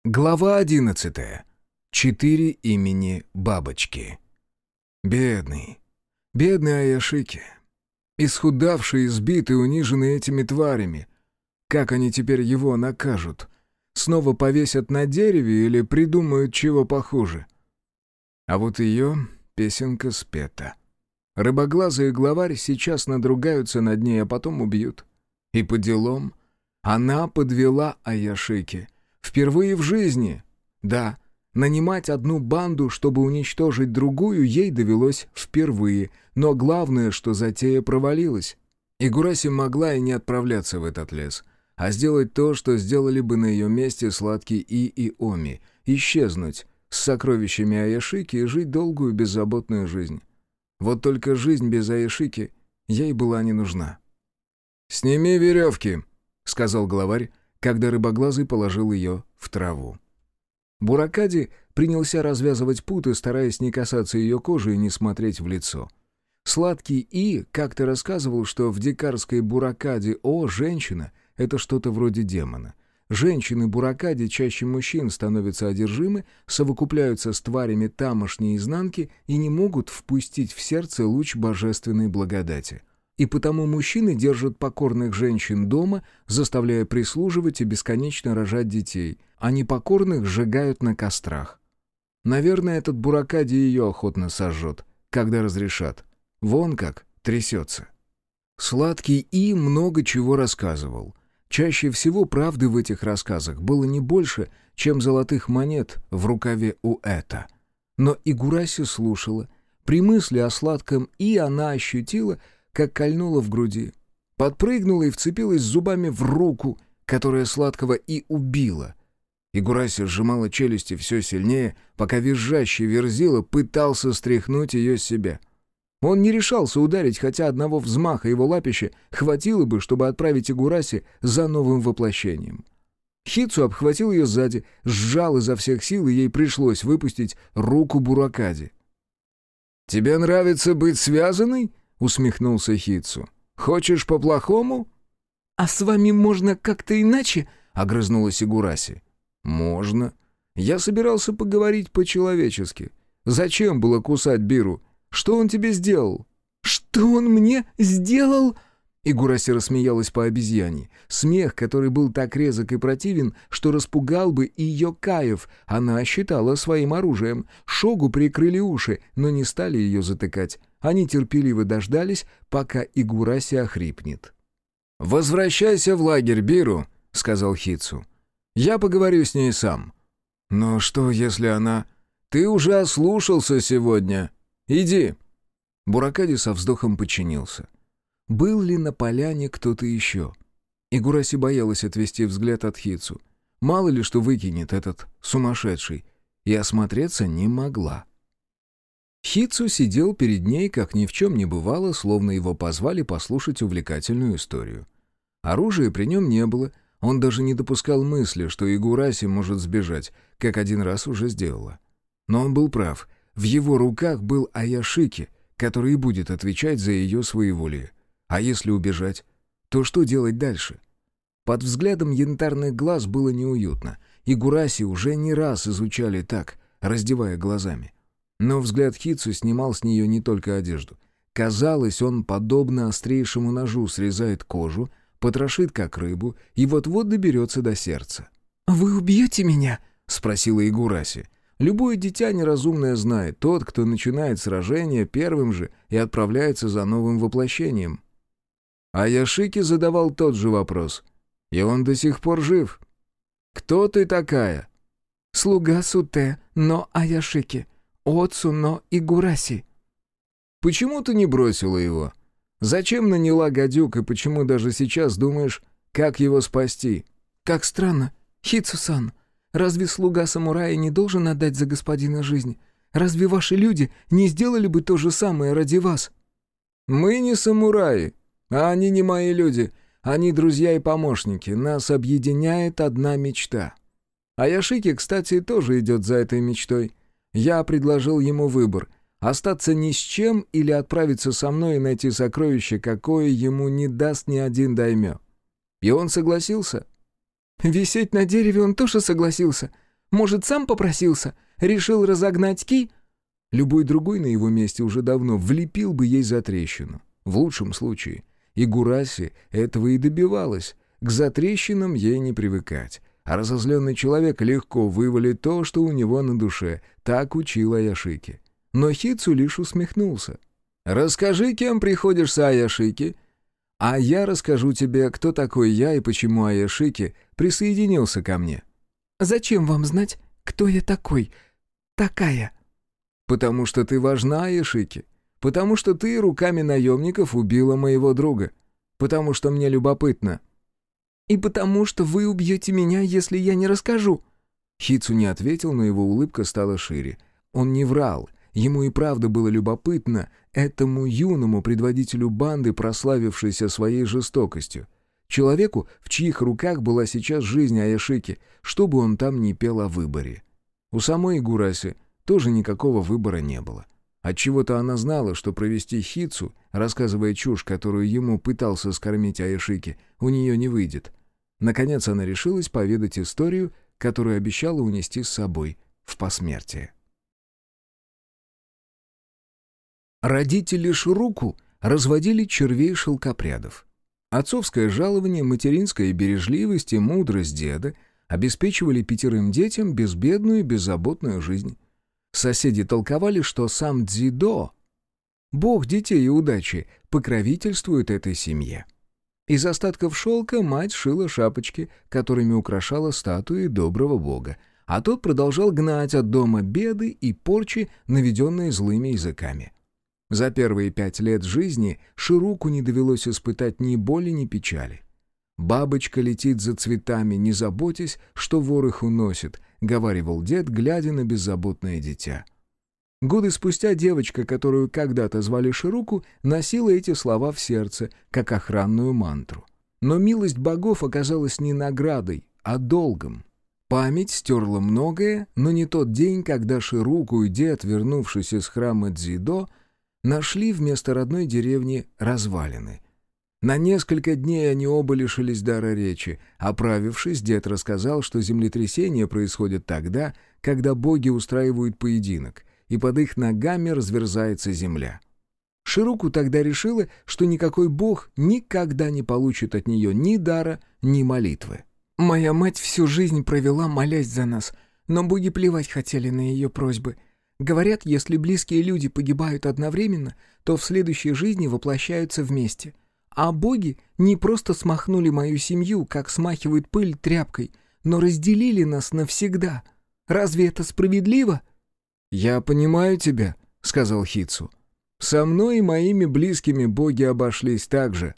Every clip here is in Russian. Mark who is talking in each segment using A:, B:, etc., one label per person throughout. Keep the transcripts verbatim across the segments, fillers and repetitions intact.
A: Глава одиннадцатая. Четыре имени бабочки. Бедный, бедный Аяшики. Исхудавший, избитый, униженный этими тварями. Как они теперь его накажут? Снова повесят на дереве или придумают чего похуже? А вот ее песенка спета. Рыбоглазый главарь сейчас надругаются над ней, а потом убьют. И по делам. Она подвела Аяшики. Впервые в жизни. Да, нанимать одну банду, чтобы уничтожить другую, ей довелось впервые. Но главное, что затея провалилась. Игураси могла и не отправляться в этот лес, а сделать то, что сделали бы на ее месте Сладкий И и Оми. Исчезнуть с сокровищами Аяшики и жить долгую беззаботную жизнь. Вот только жизнь без Аяшики ей была не нужна. «Сними веревки», — сказал главарь, когда Рыбоглазый положил ее в траву. Буракади принялся развязывать путы, стараясь не касаться ее кожи и не смотреть в лицо. Сладкий И как-то рассказывал, что в дикарской Буракади О женщина — это что-то вроде демона. Женщины Буракади чаще мужчин становятся одержимы, совокупляются с тварями тамошней изнанки и не могут впустить в сердце луч божественной благодати. И потому мужчины держат покорных женщин дома, заставляя прислуживать и бесконечно рожать детей, а непокорных сжигают на кострах. Наверное, этот Буракади ее охотно сожжет, когда разрешат. Вон как трясется. Сладкий И много чего рассказывал. Чаще всего правды в этих рассказах было не больше, чем золотых монет в рукаве у Эта. Но Игураси слушала. При мысли о Сладком И она ощутила, как кольнула в груди. Подпрыгнула и вцепилась зубами в руку, которая Сладкого И убила. Игураси сжимала челюсти все сильнее, пока визжащий Верзила пытался стряхнуть ее с себя. Он не решался ударить, хотя одного взмаха его лапища хватило бы, чтобы отправить Игураси за новым воплощением. Хитсу обхватил ее сзади, сжал изо всех сил, и ей пришлось выпустить руку Буракади. «Тебе нравится быть связанной?» — усмехнулся Хитсу. «Хочешь по-плохому?» «А с вами можно как-то иначе?» — огрызнулась Игураси. «Можно. Я собирался поговорить по-человечески. Зачем было кусать Биру? Что он тебе сделал?» «Что он мне сделал?» Игураси рассмеялась по обезьяне. Смех, который был так резок и противен, что распугал бы и Йокаев, она считала своим оружием. Шогу прикрыли уши, но не стали ее затыкать. Они терпеливо дождались, пока Игураси охрипнет. «Возвращайся в лагерь, Биру», — сказал Хитсу. «Я поговорю с ней сам». «Но что, если она...» «Ты уже ослушался сегодня. Иди». Буракади со вздохом подчинился. Был ли на поляне кто-то еще? Игураси боялась отвести взгляд от Хитсу. Мало ли что выкинет этот сумасшедший. И осмотреться не могла. Хитсу сидел перед ней, как ни в чем не бывало, словно его позвали послушать увлекательную историю. Оружия при нем не было, он даже не допускал мысли, что Игураси может сбежать, как один раз уже сделала. Но он был прав, в его руках был Аяшики, который и будет отвечать за ее своеволие. А если убежать, то что делать дальше? Под взглядом янтарных глаз было неуютно. Игураси уже не раз изучали так, раздевая глазами. Но взгляд Хитсу снимал с нее не только одежду. Казалось, он, подобно острейшему ножу, срезает кожу, потрошит как рыбу и вот-вот доберется до сердца. «Вы убьете меня?» — спросила Игураси. Любое дитя неразумное знает, тот, кто начинает сражение, первым же и отправляется за новым воплощением. А Яшики задавал тот же вопрос. И он до сих пор жив. «Кто ты такая?» «Слуга Суте, но Аяшики. Отцу, но Игураси». «Почему ты не бросила его? Зачем наняла гадюк, и почему даже сейчас думаешь, как его спасти?» «Как странно, Хитсу-сан. Разве слуга самурая не должен отдать за господина жизнь? Разве ваши люди не сделали бы то же самое ради вас?» «Мы не самураи, а они не мои люди. Они друзья и помощники. Нас объединяет одна мечта. А Яшики, кстати, тоже идет за этой мечтой. Я предложил ему выбор — остаться ни с чем или отправиться со мной и найти сокровище, какое ему не даст ни один даймё. И он согласился». «Висеть на дереве он тоже согласился?
B: Может, сам попросился? Решил разогнать ки?»
A: Любой другой на его месте уже давно влепил бы ей за трещину. В лучшем случае. И Гураси этого и добивалась. К затрещинам ей не привыкать. А разозленный человек легко вывалит то, что у него на душе. Так учил Аяшики. Но Хитсу лишь усмехнулся. «Расскажи, кем приходишься Аяшики, а я расскажу тебе, кто такой я и почему Аяшики присоединился ко мне».
B: «Зачем вам знать, кто я такой? Такая?»
A: «Потому что ты важна, Аяшики. Потому что ты руками наемников убила моего друга. Потому что мне любопытно».
B: «И потому что вы убьете меня, если я не расскажу».
A: Хитсу не ответил, но его улыбка стала шире. Он не врал. Ему и правда было любопытно этому юному предводителю банды, прославившейся своей жестокостью. Человеку, в чьих руках была сейчас жизнь Аяшики, что бы он там ни пел о выборе. У самой Гураси тоже никакого выбора не было. Отчего-то она знала, что провести Хитсу, рассказывая чушь, которую ему пытался скормить Аяшики, у нее не выйдет. Наконец она решилась поведать историю, которую обещала унести с собой в посмертие. Родители Шируку разводили червей-шелкопрядов. Отцовское жалование, материнская бережливость и мудрость деда обеспечивали пятерым детям безбедную и беззаботную жизнь. Соседи толковали, что сам Дзидо, бог детей и удачи, покровительствует этой семье. Из остатков шелка мать шила шапочки, которыми украшала статуи доброго бога, а тот продолжал гнать от дома беды и порчи, наведенные злыми языками. За первые пять лет жизни Шируку не довелось испытать ни боли, ни печали. «Бабочка летит за цветами, не заботясь, что вор их уносит», — говаривал дед, глядя на беззаботное дитя. Годы спустя девочка, которую когда-то звали Шируку, носила эти слова в сердце, как охранную мантру. Но милость богов оказалась не наградой, а долгом. Память стерла многое, но не тот день, когда Шируку и дед, вернувшись из храма Дзидо, нашли вместо родной деревни развалины. На несколько дней они оба лишились дара речи. Оправившись, дед рассказал, что землетрясения происходят тогда, когда боги устраивают поединок, и под их ногами разверзается земля. Шируку тогда решила, что никакой бог никогда не получит от нее ни дара, ни молитвы.
B: «Моя мать всю жизнь провела, молясь за нас, но боги плевать хотели на ее просьбы. Говорят, если близкие люди погибают одновременно, то в следующей жизни воплощаются вместе. А боги не просто смахнули мою семью, как смахивают пыль тряпкой, но разделили нас навсегда. Разве это справедливо?»
A: «Я понимаю тебя», — сказал Хитсу. «Со мной и моими близкими боги обошлись так же».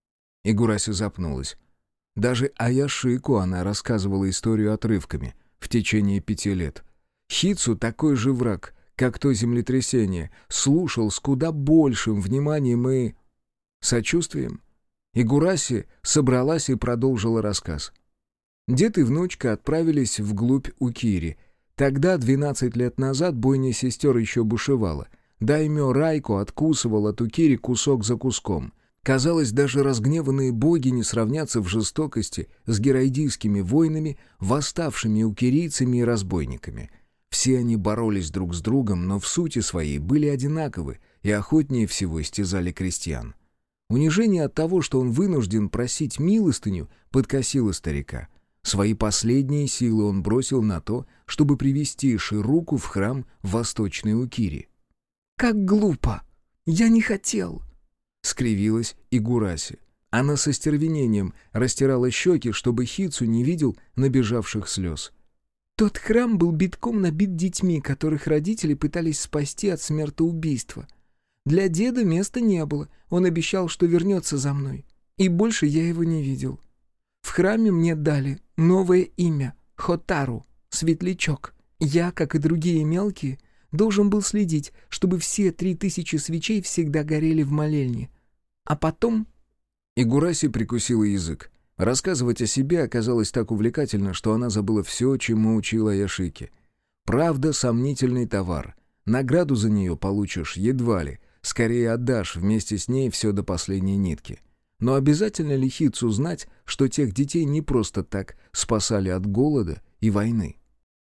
A: Игураси запнулась. Даже Аяшику она рассказывала историю отрывками в течение пяти лет. Хитсу, такой же враг, как то землетрясение, слушал с куда большим вниманием и сочувствием. Игураси собралась и продолжила рассказ. Дед и внучка отправились вглубь Укири. Тогда, двенадцать лет назад, бойня сестер еще бушевала. Даймё Райко откусывал от Укири кусок за куском. Казалось, даже разгневанные боги не сравнятся в жестокости с герайдийскими воинами, восставшими укирийцами и разбойниками. Все они боролись друг с другом, но в сути своей были одинаковы и охотнее всего истязали крестьян. Унижение от того, что он вынужден просить милостыню, подкосило старика. Свои последние силы он бросил на то, чтобы привести Шируку в храм Восточной Укири.
B: «Как глупо! Я не хотел!»
A: — скривилась Игураси. Она со стервенением растирала щеки, чтобы Хитсу не видел набежавших слез.
B: «Тот храм был битком набит детьми, которых родители пытались спасти от смертоубийства. Для деда места не было, он обещал, что вернется за мной. И больше я его не видел. В храме мне дали новое имя — Хотару, Светлячок. Я, как и другие мелкие, должен был следить, чтобы все три тысячи свечей всегда горели в молельне. А потом...»
A: Игураси прикусила язык. Рассказывать о себе оказалось так увлекательно, что она забыла все, чему учила Аяшики. Правда — сомнительный товар. Награду за нее получишь едва ли. Скорее отдашь вместе с ней все до последней нитки. Но обязательно ли Хитсу знать, что тех детей не просто так спасали от голода и войны?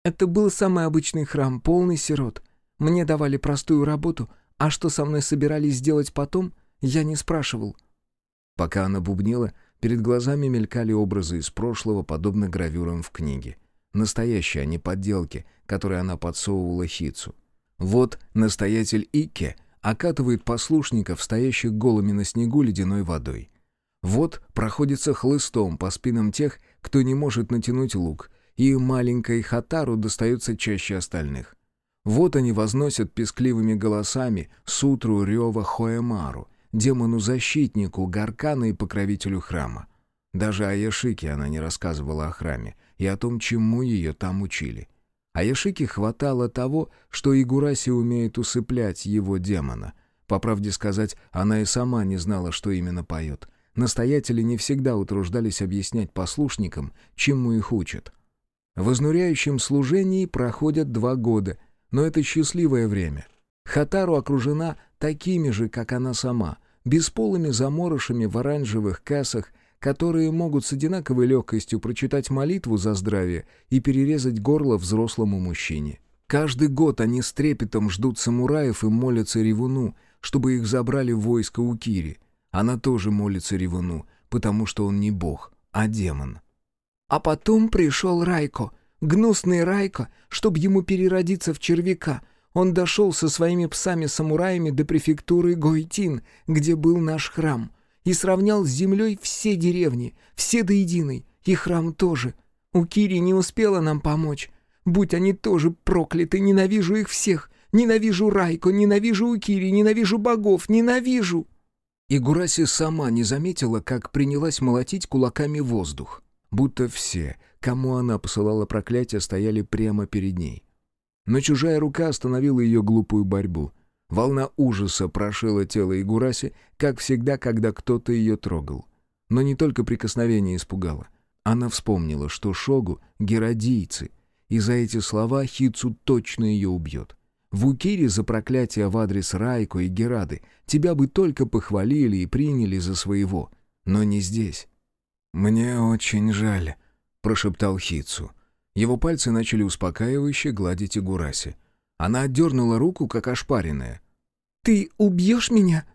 B: Это был самый обычный храм, полный сирот. Мне давали простую работу, а что со мной собирались сделать потом, я не спрашивал».
A: Пока она бубнила, перед глазами мелькали образы из прошлого, подобно гравюрам в книге. Настоящие, а не подделки, которые она подсовывала Хитсу. Вот настоятель Икке окатывает послушников, стоящих голыми на снегу, ледяной водой. Вот проходится хлыстом по спинам тех, кто не может натянуть лук, и маленькой Хатару достается чаще остальных. Вот они возносят пескливыми голосами сутру рева Хоэмару, демону-защитнику Гаркана и покровителю храма. Даже Аяшике она не рассказывала о храме и о том, чему ее там учили. Аяшике хватало того, что Игураси умеет усыплять его демона. По правде сказать, она и сама не знала, что именно поет. Настоятели не всегда утруждались объяснять послушникам, чему их учат. В изнуряющем служении проходят два года, но это счастливое время. Хатару окружена такими же, как она сама, бесполыми заморышами в оранжевых касах, которые могут с одинаковой легкостью прочитать молитву за здравие и перерезать горло взрослому мужчине. Каждый год они с трепетом ждут самураев и молятся Ревуну, чтобы их забрали в войско Укири. Она тоже молится Ревуну, потому что он не бог, а демон.
B: А потом пришел Райко, гнусный Райко, чтобы ему переродиться в червяка. Он дошел со своими псами-самураями до префектуры Гойтин, где был наш храм, и сравнял с землей все деревни, все до единой, и храм тоже. Укири не успела нам помочь. Будь они тоже прокляты, ненавижу их всех. Ненавижу Райко, ненавижу Укири, ненавижу богов, ненавижу.
A: Игураси сама не заметила, как принялась молотить кулаками воздух, будто все, кому она посылала проклятие, стояли прямо перед ней. Но чужая рука остановила ее глупую борьбу. Волна ужаса прошила тело Игураси, как всегда, когда кто-то ее трогал. Но не только прикосновение испугало. Она вспомнила, что Шогу — геродийцы, и за эти слова Хитсу точно ее убьет. В Укире за проклятие в адрес Райко и Герады тебя бы только похвалили и приняли за своего, но не здесь. «Мне очень жаль», — прошептал Хитсу. Его пальцы начали успокаивающе гладить Игураси. Она отдернула руку, как ошпаренная.
B: «Ты убьешь меня?»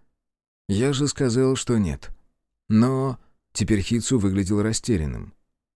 A: «Я же сказал, что нет». Но теперь Хитсу выглядел растерянным.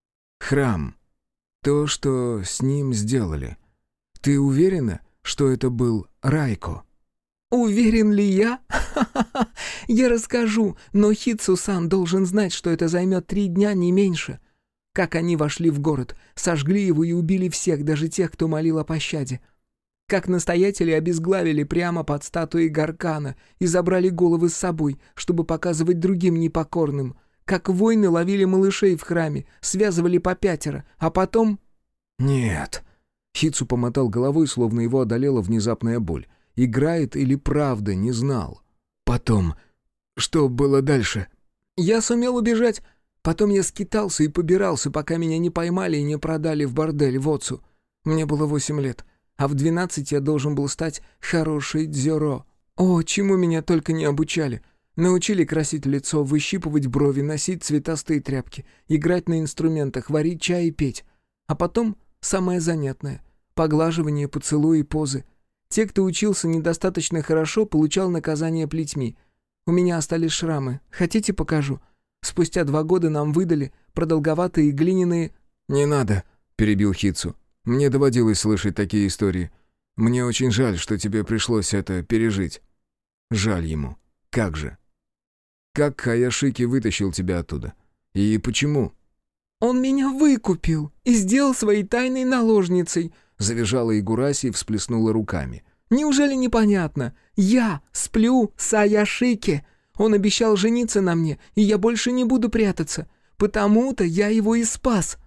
A: «Храм. То, что с ним сделали. Ты уверена, что это был Райко?»
B: «Уверен ли я? Ха-ха-ха! Я расскажу, но Хитсу-сан должен знать, что это займет три дня, не меньше. Как они вошли в город, сожгли его и убили всех, даже тех, кто молил о пощаде. Как настоятели обезглавили прямо под статуей Гаркана и забрали головы с собой, чтобы показывать другим непокорным. Как воины ловили малышей в храме, связывали по пятеро, а потом...»
A: «Нет». Хитсу помотал головой, словно его одолела внезапная боль. Играет или правда, не знал. «Потом... Что было дальше?»
B: «Я сумел убежать. Потом я скитался и побирался, пока меня не поймали и не продали в бордель в Оцу. Мне было восемь лет, а в двенадцать я должен был стать хорошей дзюро. О, чему меня только не обучали. Научили красить лицо, выщипывать брови, носить цветастые тряпки, играть на инструментах, варить чай и петь. А потом самое занятное — поглаживание, поцелуи и позы. Те, кто учился недостаточно хорошо, получал наказание плетьми. У меня остались шрамы. Хотите, покажу? Спустя два года нам выдали продолговатые глиняные...»
A: «Не надо», — перебил Хитсу. «Мне доводилось слышать такие истории. Мне очень жаль, что тебе пришлось это пережить». Жаль ему. Как же? Как Хаяшики вытащил тебя оттуда? И почему?»
B: «Он меня выкупил и сделал своей тайной наложницей», — завизжала Игураси и всплеснула руками. «Неужели непонятно? Я сплю с Аяшики. Он обещал жениться на мне, и я больше не буду прятаться. Потому-то я его и спас».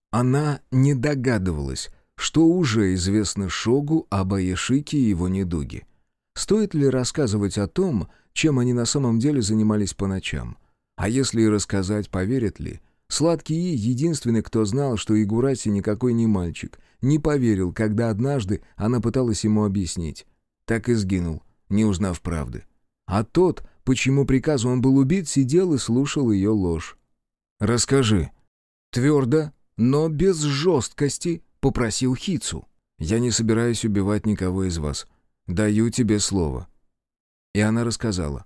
A: Она не догадывалась, что уже известно Шогу об Аяшике и его недуге. Стоит ли рассказывать о том, чем они на самом деле занимались по ночам? А если и рассказать, поверят ли? Сладкий И, единственный, кто знал, что Игураси никакой не мальчик, не поверил, когда однажды она пыталась ему объяснить. Так и сгинул, не узнав правды. А тот, по чьему приказу он был убит, сидел и слушал ее ложь. «Расскажи». Твердо, но без жесткости, — попросил Хицу. «Я не собираюсь убивать никого из вас. Даю тебе слово». И она рассказала.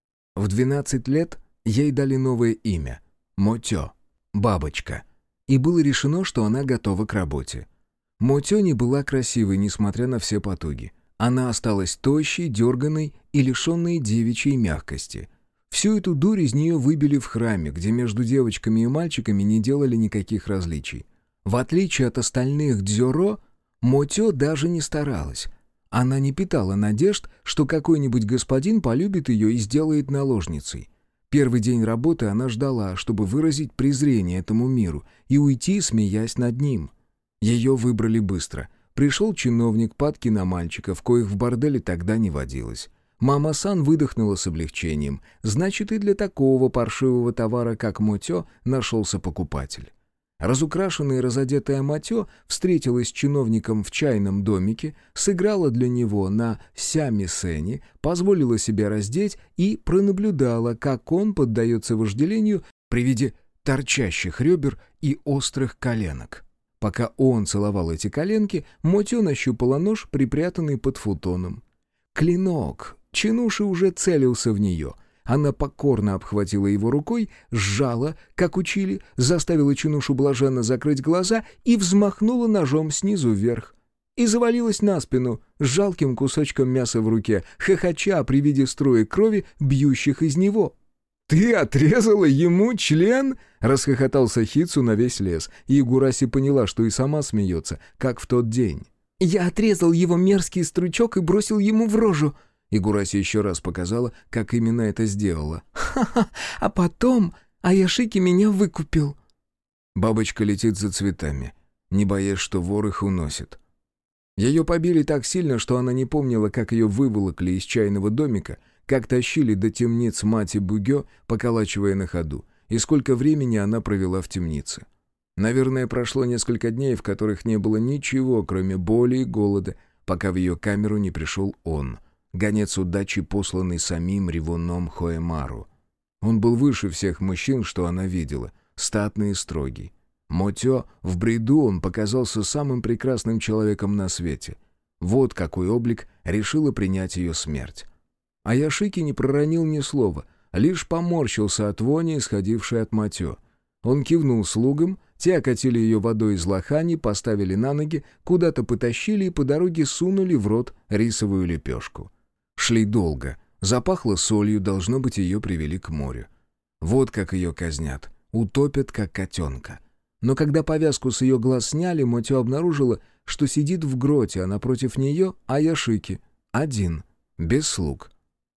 A: В двенадцать лет ей дали новое имя — Мотё, бабочка, и было решено, что она готова к работе. Мотё не была красивой, несмотря на все потуги. Она осталась тощей, дерганой и лишенной девичьей мягкости. Всю эту дурь из нее выбили в храме, где между девочками и мальчиками не делали никаких различий. В отличие от остальных дзёро, Мотё даже не старалась. Она не питала надежд, что какой-нибудь господин полюбит ее и сделает наложницей. Первый день работы она ждала, чтобы выразить презрение этому миру и уйти, смеясь над ним. Ее выбрали быстро. Пришел чиновник, падки на мальчиков, коих в борделе тогда не водилось. Мама-сан выдохнула с облегчением. Значит, и для такого паршивого товара, как Мотё, нашелся покупатель. Разукрашенная и разодетая Мотё встретилась с чиновником в чайном домике, сыграла для него на сямисэне, позволила себя раздеть и пронаблюдала, как он поддается вожделению при виде торчащих ребер и острых коленок. Пока он целовал эти коленки, Мотё нащупала нож, припрятанный под футоном. Клинок чинуши уже целился в нее — она покорно обхватила его рукой, сжала, как учили, заставила чинушу блаженно закрыть глаза и взмахнула ножом снизу вверх. И завалилась на спину с жалким кусочком мяса в руке, хохоча при виде струек крови, бьющих из него. «Ты отрезала ему член?» — расхохотался Хицу на весь лес, и Игураси поняла, что и сама смеется, как в тот день.
B: «Я отрезал его мерзкий стручок и бросил ему в рожу».
A: Игураси еще раз показала, как именно это сделала.
B: «Ха-ха! А потом Аяшики меня выкупил».
A: Бабочка летит за цветами, не боясь, что вор их уносит. Ее побили так сильно, что она не помнила, как ее выволокли из чайного домика, как тащили до темниц мати Бугё, поколачивая на ходу, и сколько времени она провела в темнице. Наверное, прошло несколько дней, в которых не было ничего, кроме боли и голода, пока в ее камеру не пришел он, гонец удачи, посланный самим ревуном Хоэмару. Он был выше всех мужчин, что она видела, статный и строгий. Мотё, в бреду он показался самым прекрасным человеком на свете. Вот какой облик решила принять ее смерть. Аяшики не проронил ни слова, лишь поморщился от вони, исходившей от Мотё. Он кивнул слугам, те окатили ее водой из лохани, поставили на ноги, куда-то потащили и по дороге сунули в рот рисовую лепешку. Шли долго. Запахло солью, должно быть, ее привели к морю. Вот как ее казнят. Утопят, как котенка. Но когда повязку с ее глаз сняли, Мотё обнаружила, что сидит в гроте, а напротив нее Аяшики. Один. Без слуг.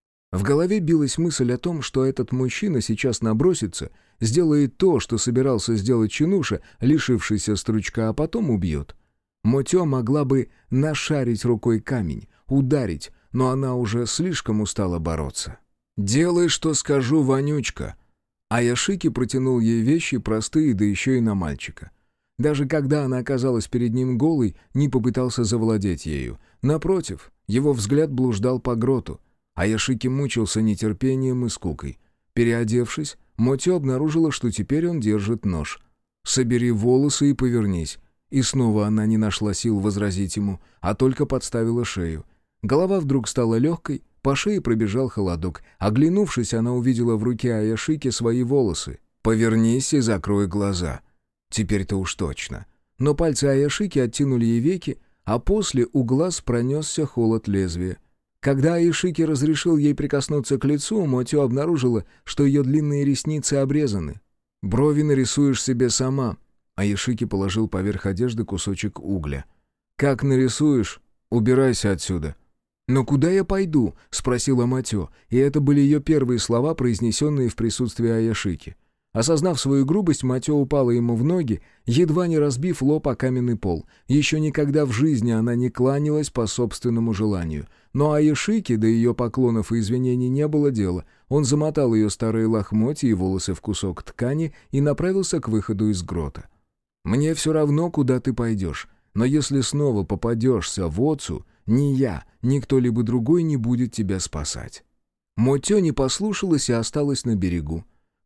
A: В голове билась мысль о том, что этот мужчина сейчас набросится, сделает то, что собирался сделать чинуша, лишившийся стручка, а потом убьет. Мотё могла бы нашарить рукой камень, ударить, но она уже слишком устала бороться. «Делай, что скажу, вонючка!» Аяшики протянул ей вещи простые, да еще и на мальчика. Даже когда она оказалась перед ним голой, не попытался завладеть ею. Напротив, его взгляд блуждал по гроту. Аяшики мучился нетерпением и скукой. Переодевшись, Мотё обнаружила, что теперь он держит нож. «Собери волосы и повернись». И снова она не нашла сил возразить ему, а только подставила шею. Голова вдруг стала легкой, по шее пробежал холодок. Оглянувшись, она увидела в руке Аяшики свои волосы. «Повернись и закрой глаза». Теперь-то уж точно. Но пальцы Аяшики оттянули ей веки, а после у глаз пронесся холод лезвия. Когда Аяшики разрешил ей прикоснуться к лицу, Мотё обнаружила, что ее длинные ресницы обрезаны. «Брови нарисуешь себе сама». Аяшики положил поверх одежды кусочек угля. «Как нарисуешь? Убирайся отсюда». «Но куда я пойду?» — спросила Мотё, и это были ее первые слова, произнесенные в присутствии Аяшики. Осознав свою грубость, Мотё упала ему в ноги, едва не разбив лоб о каменный пол. Еще никогда в жизни она не кланялась по собственному желанию. Но Аяшики до ее поклонов и извинений не было дела. Он замотал ее старые лохмотья и волосы в кусок ткани и направился к выходу из грота. «Мне все равно, куда ты пойдешь, но если снова попадешься в Оцу, ни я, ни кто-либо другой не будет тебя спасать». Мотё не послушалась и осталась на берегу.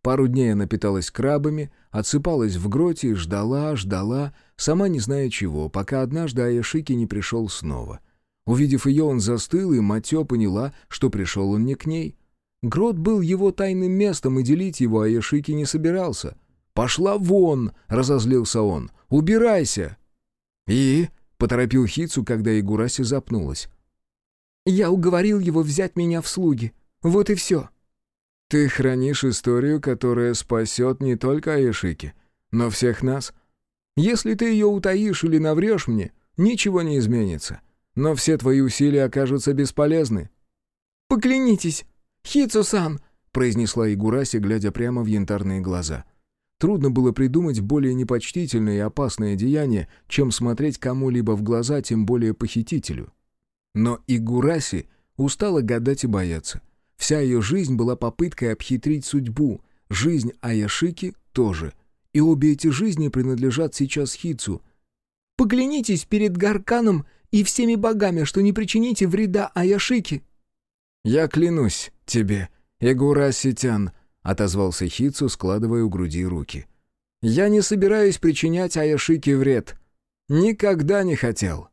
A: Пару дней она питалась крабами, отсыпалась в гроте и ждала, ждала, сама не зная чего, пока однажды Аяшики не пришел снова. Увидев ее, он застыл, и Матё поняла, что пришел он не к ней. Грот был его тайным местом, и делить его Аяшики не собирался. «Пошла вон!» — разозлился он. «Убирайся!» «И?» — поторопил Хицу, когда Игураси запнулась.
B: «Я уговорил его взять меня в слуги. Вот и все».
A: «Ты хранишь историю, которая спасет не только Аяшики, но всех нас. Если ты ее утаишь или наврешь мне, ничего не изменится. Но все твои усилия окажутся бесполезны».
B: «Поклянитесь, Хицу-сан!»
A: — произнесла Игураси, глядя прямо в янтарные глаза. Трудно было придумать более непочтительное и опасное деяние, чем смотреть кому-либо в глаза, тем более похитителю. Но Игураси устала гадать и бояться. Вся ее жизнь была попыткой обхитрить судьбу, жизнь Аяшики тоже. И обе эти жизни принадлежат сейчас Хицу.
B: «Поклянитесь перед Гарканом и всеми богами, что не причините вреда Аяшики».
A: «Я клянусь тебе, Игураси-тян», — отозвался Хицу, складывая у груди руки. «Я не собираюсь причинять Аяшике вред. Никогда не хотел».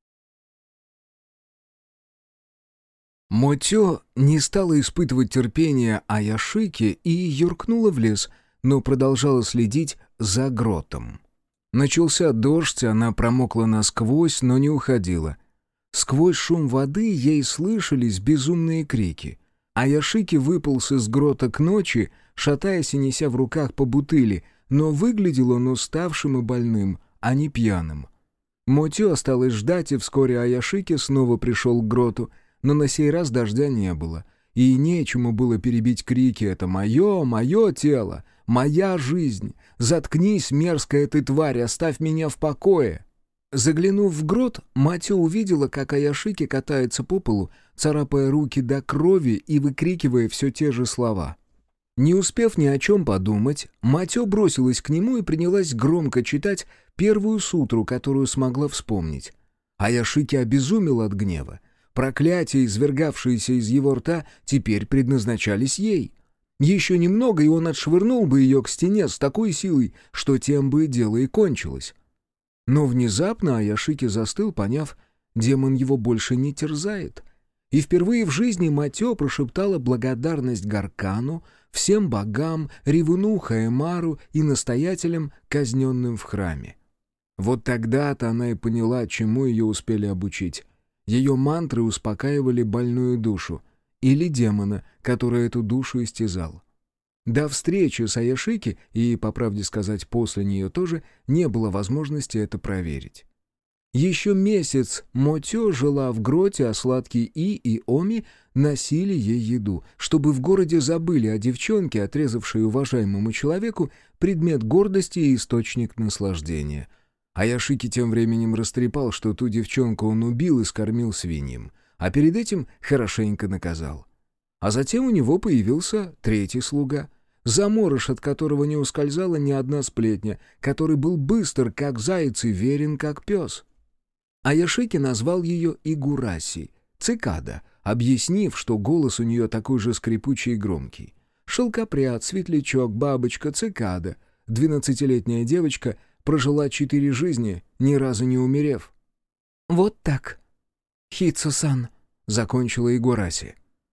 A: Мотё не стала испытывать терпения Аяшики и юркнула в лес, но продолжала следить за гротом. Начался дождь, она промокла насквозь, но не уходила. Сквозь шум воды ей слышались безумные крики. Аяшики выполз из грота к ночи, шатаясь и неся в руках по бутыли, но выглядел он уставшим и больным, а не пьяным. Мотё осталось ждать, и вскоре Аяшики снова пришел к гроту, но на сей раз дождя не было, и нечему было перебить крики «Это мое, мое тело, моя жизнь! Заткнись, мерзкая ты тварь, оставь меня в покое!» Заглянув в грот, Матё увидела, как Аяшики катается по полу, царапая руки до крови и выкрикивая все те же слова. Не успев ни о чем подумать, Матё бросилась к нему и принялась громко читать первую сутру, которую смогла вспомнить. Аяшики обезумел от гнева. Проклятия, извергавшиеся из его рта, теперь предназначались ей. Еще немного, и он отшвырнул бы ее к стене с такой силой, что тем бы дело и кончилось. Но внезапно Аяшики застыл, поняв, демон его больше не терзает. И впервые в жизни Матё прошептала благодарность Гаркану, всем богам, ревуну Хаэмару и настоятелям, казненным в храме. Вот тогда-то она и поняла, чему ее успели обучить. Ее мантры успокаивали больную душу или демона, который эту душу истязал. До встречи с Аяшики, и, по правде сказать, после нее тоже, не было возможности это проверить. Еще месяц Мотё жила в гроте, а сладкие И и Оми носили ей еду, чтобы в городе забыли о девчонке, отрезавшей уважаемому человеку предмет гордости и источник наслаждения. Аяшики тем временем растрепал, что ту девчонку он убил и скормил свиньям, а перед этим хорошенько наказал. А затем у него появился третий слуга, заморыш, от которого не ускользала ни одна сплетня, который был быстр, как заяц, и верен, как пес. Аяшики назвал ее Игураси, цикада, объяснив, что голос у нее такой же скрипучий и громкий. Шелкопряд, светлячок, бабочка, цикада. Двенадцатилетняя девочка прожила четыре жизни, ни разу не умерев.
B: «Вот так, Хицу-сан», — закончила Игураси.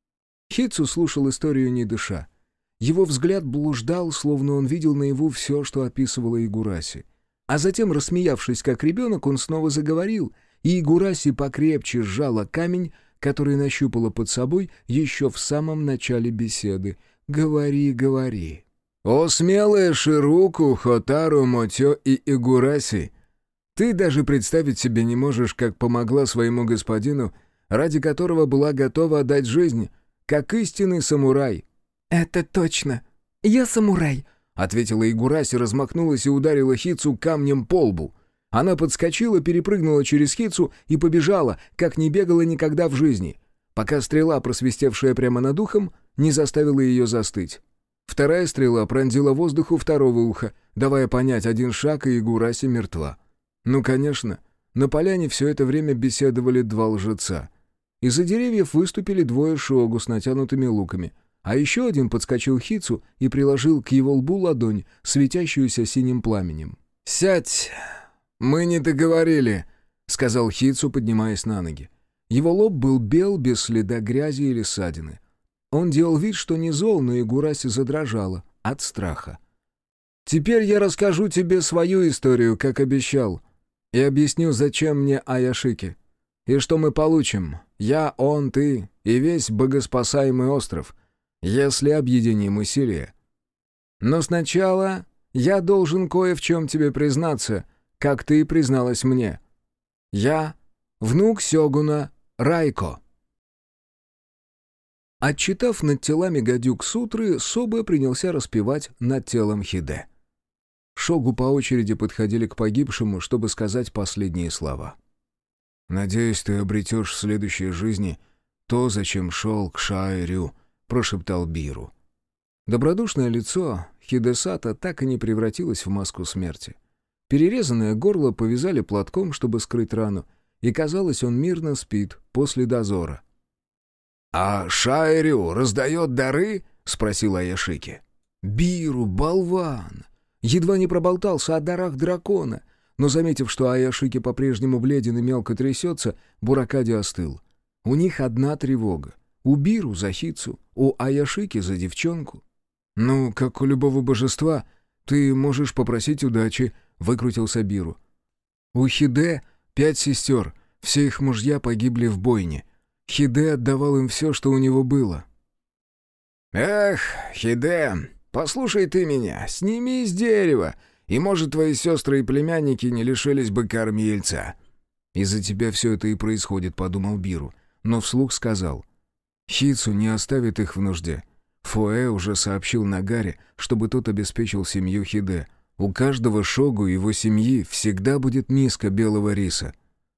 A: Хицу слушал историю не дыша. Его взгляд блуждал, словно он видел наяву все, что описывала Игураси. А затем, рассмеявшись как ребенок, он снова заговорил, и Игураси покрепче сжала камень, который нащупала под собой еще в самом начале беседы. «Говори, говори». «О, смелая Шируку, Хотару, Мотё и Игураси! Ты даже представить себе не можешь, как помогла своему господину, ради которого была готова отдать жизнь, как истинный самурай».
B: «Это точно. Я самурай»,
A: — ответила Игураси, размахнулась и ударила Хицу камнем по лбу. Она подскочила, перепрыгнула через Хицу и побежала, как не бегала никогда в жизни, пока стрела, просвистевшая прямо над ухом, не заставила ее застыть. Вторая стрела пронзила воздух у второго уха, давая понять, один шаг, и Игураси мертва. Ну, конечно, на поляне все это время беседовали два лжеца. Из-за деревьев выступили двое шогу с натянутыми луками. а еще один подскочил Хицу и приложил к его лбу ладонь, светящуюся синим пламенем. «Сядь! Мы не договорили!» — сказал Хицу, поднимаясь на ноги. Его лоб был бел, без следа грязи или ссадины. Он делал вид, что не зол, но Игураси задрожала от страха. «Теперь я расскажу тебе свою историю, как обещал, и объясню, зачем мне Аяшики. И что мы получим, я, он, ты и весь богоспасаемый остров, если объединим усилия. Но сначала я должен кое в чем тебе признаться, как ты призналась мне. Я — внук сёгуна Райко». Отчитав над телами гадюк сутры, Собе принялся распевать над телом Хиде. Шогу по очереди подходили к погибшему, чтобы сказать последние слова. «Надеюсь, ты обретешь в следующей жизни то, зачем шел к Шаэрю», — прошептал Биру. Добродушное лицо Хидесата так и не превратилось в маску смерти. Перерезанное горло повязали платком, чтобы скрыть рану, и, казалось, он мирно спит после дозора. «А Шаэрю раздает дары?» — спросил Аяшики. Биру, болван! Едва не проболтался о дарах дракона, но, заметив, что Аяшики по-прежнему бледен и мелко трясется, Буракади остыл. У них одна тревога. У Биру за Хицу, у Аяшики за девчонку. «Ну, как у любого божества, ты можешь попросить удачи», — выкрутился Биру. «У Хиде пять сестер, все их мужья погибли в бойне. Хиде отдавал им все, что у него было». «Эх, Хиде, послушай ты меня, сними с дерева, и, может, твои сестры и племянники не лишились бы кормильца». «Из-за тебя все это и происходит», — подумал Биру, но вслух сказал. «Хицу не оставит их в нужде. Фуэ уже сообщил Нагаре, чтобы тот обеспечил семью Хиде. У каждого шогу и его семьи всегда будет миска белого риса».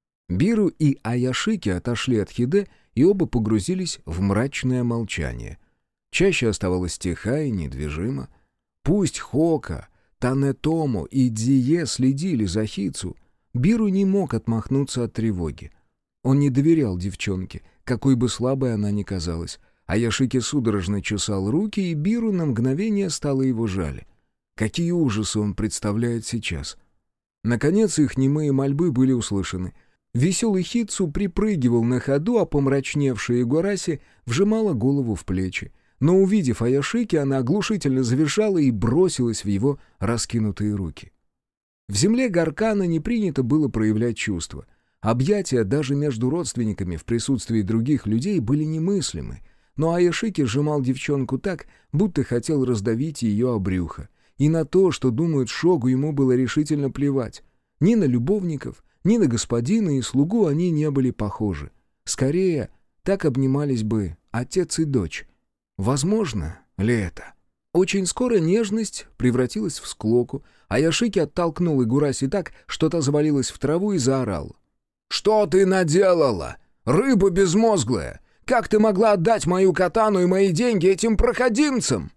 A: Биру и Аяшики отошли от Хиде, и оба погрузились в мрачное молчание. Чаще оставалась тиха и недвижима. Пусть Хока, Танетомо и Дзие следили за Хицу, Биру не мог отмахнуться от тревоги. Он не доверял девчонке, какой бы слабой она ни казалась. Аяшики судорожно чесал руки, и Биру на мгновение стало его жаль. Какие ужасы он представляет сейчас. Наконец их немые мольбы были услышаны. Веселый Хицу припрыгивал на ходу, а помрачневшая Игураси вжимала голову в плечи. Но, увидев Аяшики, она оглушительно завершала и бросилась в его раскинутые руки. В земле Гаркана не принято было проявлять чувства. Объятия даже между родственниками в присутствии других людей были немыслимы. Но Аяшики сжимал девчонку так, будто хотел раздавить ее о брюхо. И на то, что думают шогу, ему было решительно плевать. Ни на любовников, ни на господина и слугу они не были похожи. Скорее, так обнимались бы отец и дочь. Возможно ли это? Очень скоро нежность превратилась в склоку, а Яшики оттолкнул Игураси так, что та завалилась в траву и заорал. «Что ты наделала? Рыба безмозглая! Как ты могла отдать мою катану и мои деньги этим проходимцам?»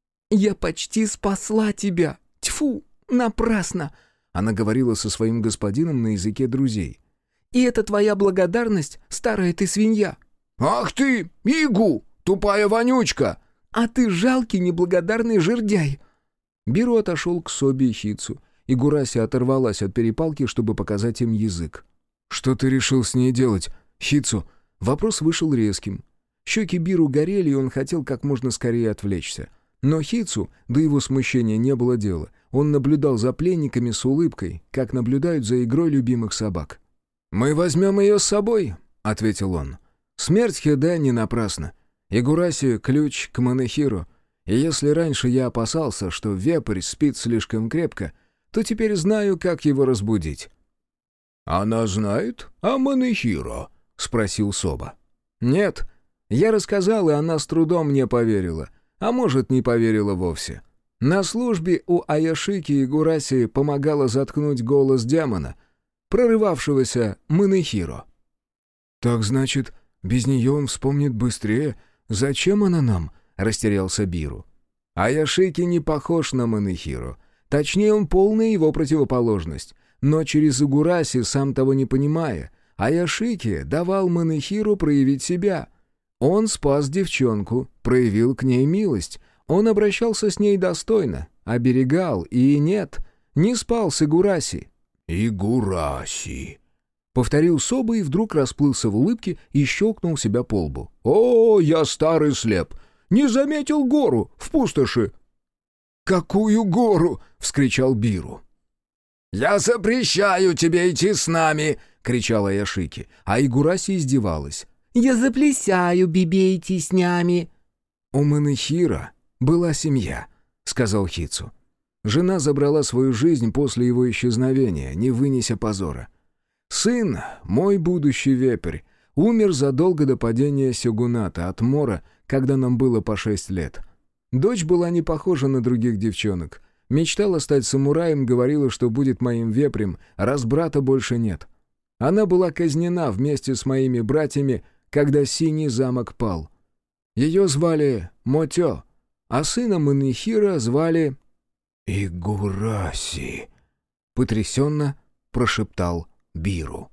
B: «Я почти спасла тебя! Тьфу, напрасно!»
A: Она говорила со своим господином на языке друзей.
B: «И это твоя благодарность, старая ты свинья!»
A: «Ах ты, Игу, тупая вонючка!»
B: «А ты жалкий неблагодарный жердяй!»
A: Биру отошел к Собе и Хицу, и Гураси оторвалась от перепалки, чтобы показать им язык. «Что ты решил с ней делать, Хицу?» Вопрос вышел резким. Щеки Биру горели, и он хотел как можно скорее отвлечься. Но Хицу до его смущения не было дела. Он наблюдал за пленниками с улыбкой, как наблюдают за игрой любимых собак. «Мы возьмем ее с собой», — ответил он. «Смерть Хиде не напрасна. Игураси — ключ к Манэхиру, и если раньше я опасался, что вепрь спит слишком крепко, то теперь знаю, как его разбудить». «Она знает о Манэхиро?» — спросил Соба. «Нет. Я рассказал, и она с трудом мне поверила. А может, не поверила вовсе. На службе у Аяшики Игураси помогала заткнуть голос демона, прорывавшегося Манэхиро». «Так значит, без нее он вспомнит быстрее. Зачем она нам?» — растерялся Биру. «Аяшики не похож на Манэхиро. Точнее, он полная его противоположность. Но через Игураси, сам того не понимая, Аяшики давал Манэхиру проявить себя. Он спас девчонку, проявил к ней милость. Он обращался с ней достойно, оберегал и, нет, не спал с Игураси. «Игураси», — повторил Соба и вдруг расплылся в улыбке и щелкнул себя по лбу. «О, я старый слеп! Не заметил гору в пустоши!» «Какую гору?» — вскричал Биру. «Я запрещаю тебе идти с нами!» — кричала Аяшики, а Игураси издевалась.
B: «Я запрещаю Бибе идти с нами!»
A: «У Маныхира была семья», — сказал Хицу. Жена забрала свою жизнь после его исчезновения, не вынеся позора. Сын, мой будущий вепрь, умер задолго до падения сёгуната от мора, когда нам было по шесть лет. Дочь была не похожа на других девчонок. Мечтала стать самураем, говорила, что будет моим вепрем, раз брата больше нет. Она была казнена вместе с моими братьями, когда Синий замок пал. Ее звали Мотё, а сына Маныхира звали Игураси, потрясенно прошептал Биру.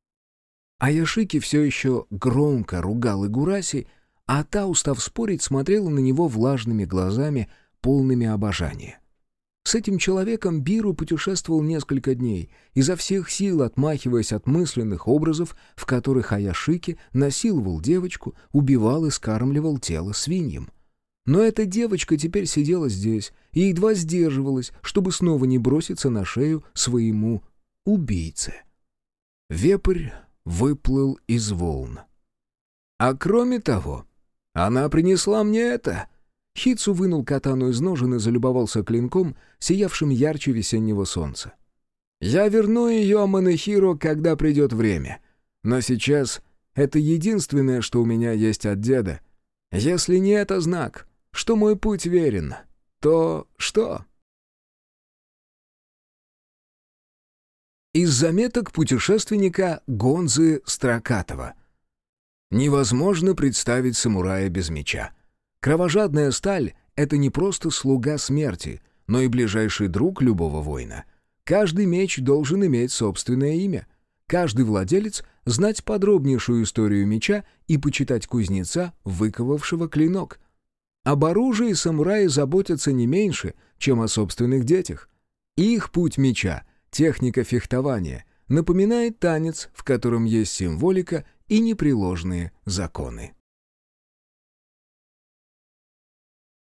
A: Аяшики все еще громко ругал Игураси, а та, устав спорить, смотрела на него влажными глазами, полными обожания. С этим человеком Биру путешествовал несколько дней, изо всех сил отмахиваясь от мысленных образов, в которых Аяшики насиловал девочку, убивал и скармливал тело свиньям. Но эта девочка теперь сидела здесь и едва сдерживалась, чтобы снова не броситься на шею своему убийце. Вепрь выплыл из волн. А кроме того, она принесла мне это. Хицу вынул катану из ножен и залюбовался клинком, сиявшим ярче весеннего солнца. «Я верну ее Маныхиру, когда придет время. Но сейчас это единственное, что у меня есть от деда. Если не это знак, что мой путь верен, то что?» Из заметок путешественника Гонзы Строкатова. Невозможно представить самурая без меча. Кровожадная сталь — это не просто слуга смерти, но и ближайший друг любого воина. Каждый меч должен иметь собственное имя. Каждый владелец — знать подробнейшую историю меча и почитать кузнеца, выковавшего клинок. Об оружии самураи заботятся не меньше, чем о собственных детях. Их путь меча, техника фехтования, напоминает танец, в котором есть символика и непреложные законы.